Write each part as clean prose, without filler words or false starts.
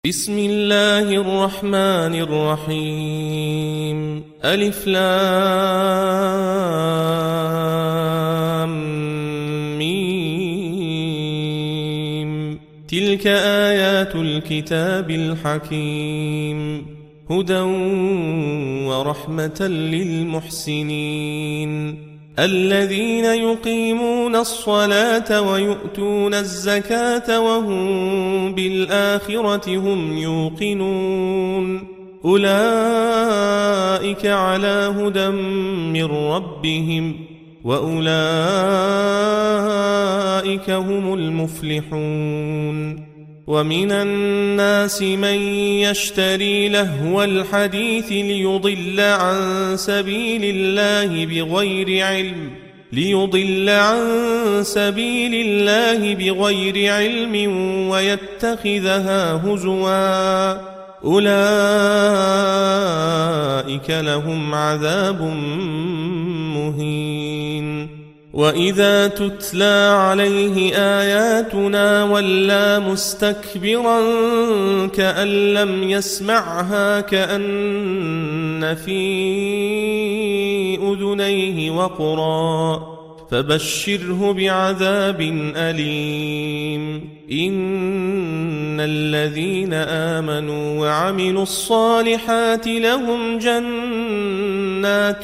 بسم الله الرحمن الرحيم ألف لام ميم تلك آيات الكتاب الحكيم هدى ورحمة للمحسنين الذين يقيمون الصلاة ويؤتون الزكاة وهم بالآخرة هم يوقنون أولئك على هدى من ربهم وأولئك هم المفلحون ومن الناس من يشتري لهو الحديث ليضل عن سبيل الله بغير علم ويتخذها هزوا أولئك لهم عذاب مهين وإذا تتلى عليه آياتنا ولى مستكبرا كأن لم يسمعها كأن في أذنيه وقرا فبشره بعذاب أليم إن الذين آمنوا وعملوا الصالحات لهم جنات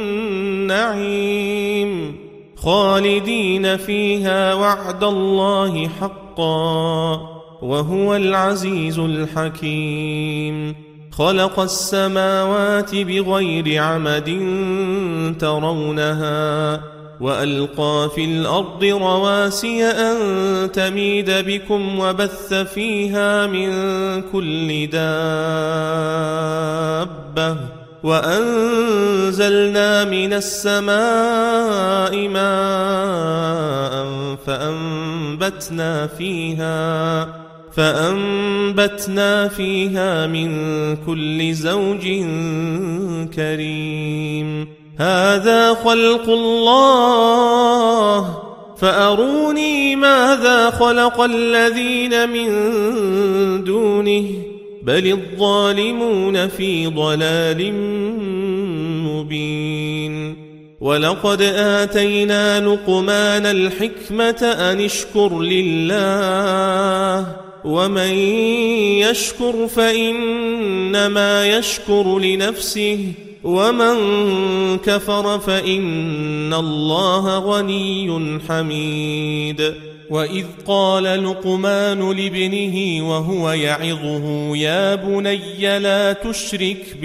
النعيم خالدين فيها وعد الله حقا وهو العزيز الحكيم خلق السماوات بغير عمد ترونها وألقى في الأرض رواسي أن تميد بكم وبث فيها من كل دابة وأنزلنا من السماء ماء فأنبتنا فيها من كل زوج كريم هذا خلق الله فأروني ماذا خلق الذين من دونه بل الظالمون في ضلال مبين ولقد آتينا لقمان الحكمة أن اشكر لله ومن يشكر فإنما يشكر لنفسه ومن كفر فإن الله غني حميد وإذ قال لقمان لابنه وهو يعظه يا بني لا تشرك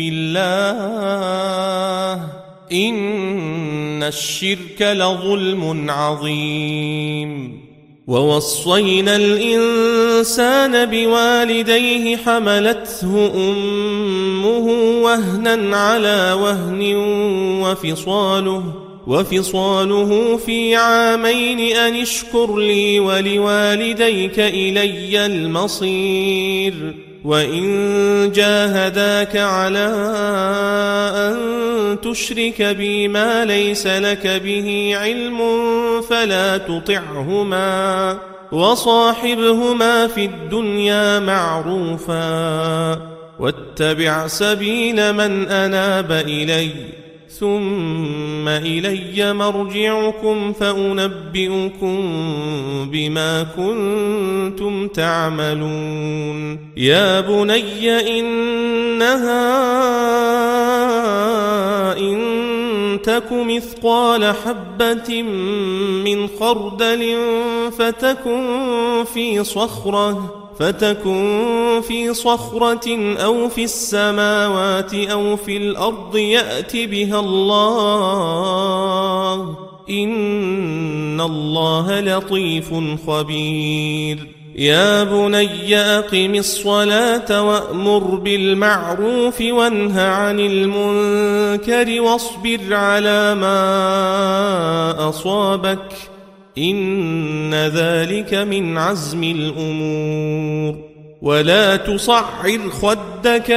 بالله إن الشرك لظلم عظيم ووصينا الإنسان بوالديه حملته أمه وهنا على وهن وفصاله في عامين أن اشكر لي ولوالديك إلي المصير وإن جاهداك على أن تشرك بي ما ليس لك به علم فلا تطعهما وصاحبهما في الدنيا معروفا واتبع سبيل من أناب إلي ثم إلي مرجعكم فأنبئكم بما كنتم تعملون يا بني إنها إن تك مثقال حبة من خردل فتكن في صخرة أو في السماوات أو في الأرض يأت بها الله إن الله لطيف خبير يا بني أقم الصلاة وأمر بالمعروف وانه عن المنكر واصبر على ما أصابك إن ذلك من عزم الأمور ولا تصعر خدك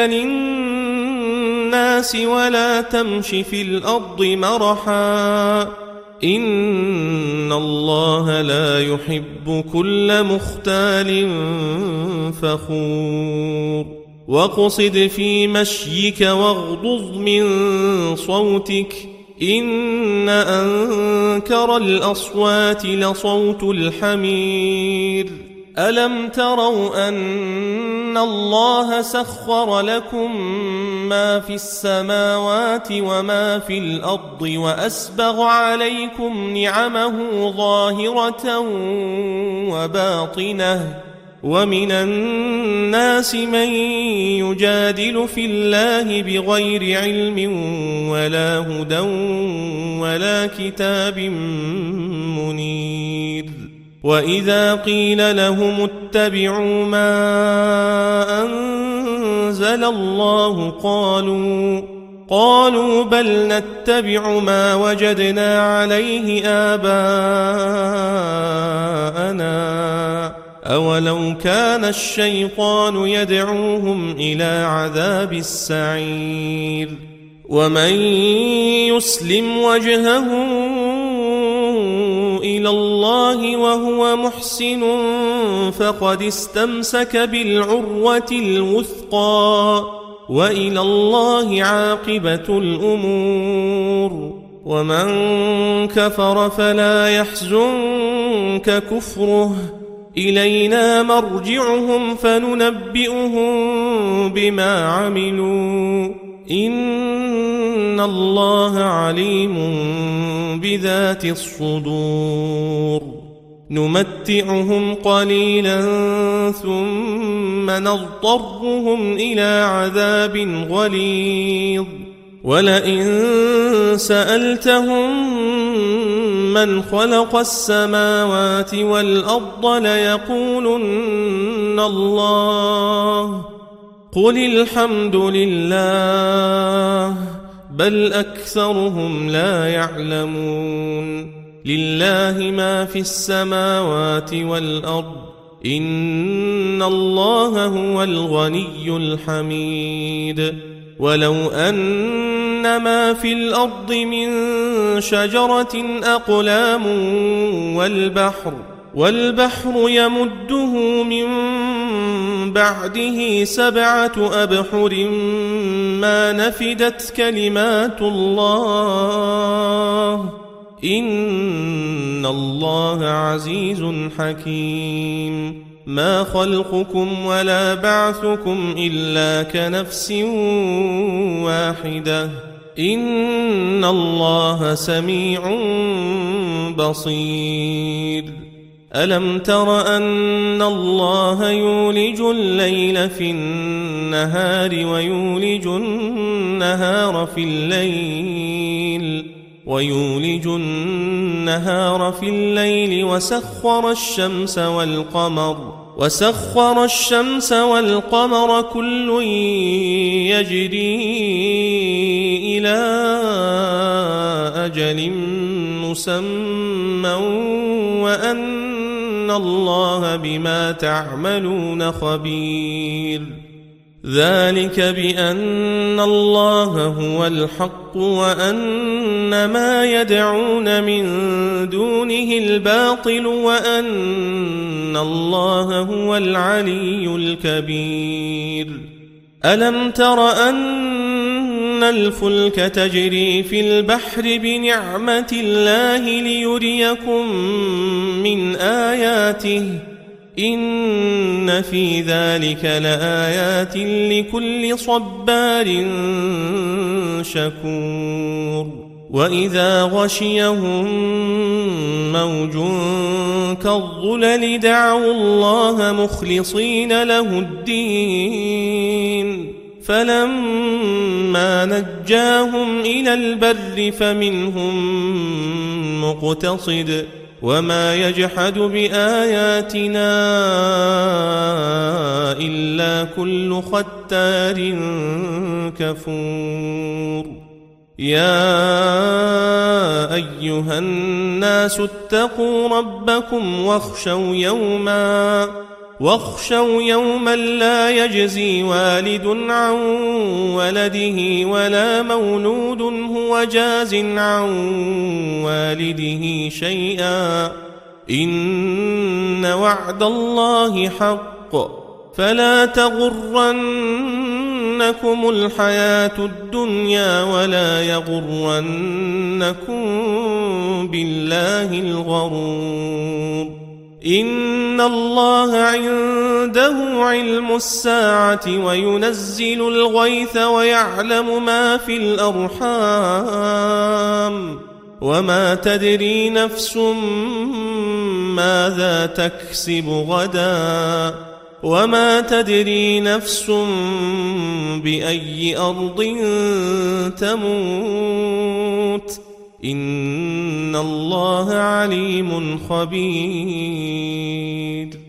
للناس ولا تمش في الأرض مرحا إن الله لا يحب كل مختال فخور واقصد في مشيك واغضض من صوتك إن أنكر الأصوات لصوت الحمير ألم تروا أن الله سخر لكم ما في السماوات وما في الأرض وأسبغ عليكم نعمه ظاهرة وباطنة ومن الناس من يجادل في الله بغير علم ولا هدى ولا كتاب منير وإذا قيل لهم اتبعوا ما أنزل الله قالوا بل نتبع ما وجدنا عليه آباءنا أولو كان الشيطان يدعوهم إلى عذاب السعير ومن يسلم وجهه إلى الله وهو محسن فقد استمسك بالعروة الوثقى وإلى الله عاقبة الأمور ومن كفر فلا يحزنك كفره إلينا مرجعهم فننبئهم بما عملوا إن الله عليم بذات الصدور نمتعهم قليلا ثم نضطرهم إلى عذاب غليظ ولئن سألتهم من خلق السماوات والأرض ليقولن الله قل الحمد لله بل أكثرهم لا يعلمون لله ما في السماوات والأرض إن الله هو الغني الحميد ولو أن ما في الأرض من شجرة أقلام والبحر يمده من بعده 7 أبحر ما نفدت كلمات الله إن الله عزيز حكيم ما خلقكم ولا بعثكم إلا كنفس واحدة إن الله سميع بصير ألم تر أن الله يولج الليل في النهار ويولج النهار في الليل وسخر الشمس والقمر كل يجري إلى أجل مسمى وأن الله بما تعملون خبير ذلك بأن الله هو الحق وأن ما يدعون من دونه الباطل وأن الله هو العلي الكبير ألم تر أن الفلك تجري في البحر بنعمة الله ليريكم من آياته إن في ذلك لآيات لكل صبار شكور وإذا غشيهم موج كالظلل دعوا الله مخلصين له الدين فلما نجاهم إلى البر فمنهم مقتصد وما يجحد بآياتنا إلا كل ختار كفور يا أيها الناس اتقوا ربكم واخشوا يوما لا يجزي والد عن ولده ولا مولود هو جاز عن والده شيئا إن وعد الله حق فلا تغرنكم الحياة الدنيا ولا يغرنكم بالله الغرور إن الله عنده علم الساعة وينزل الغيث ويعلم ما في الأرحام وما تدري نفس ماذا تكسب غدا وما تدري نفس بأي أرض تموت إن الله عليم خبير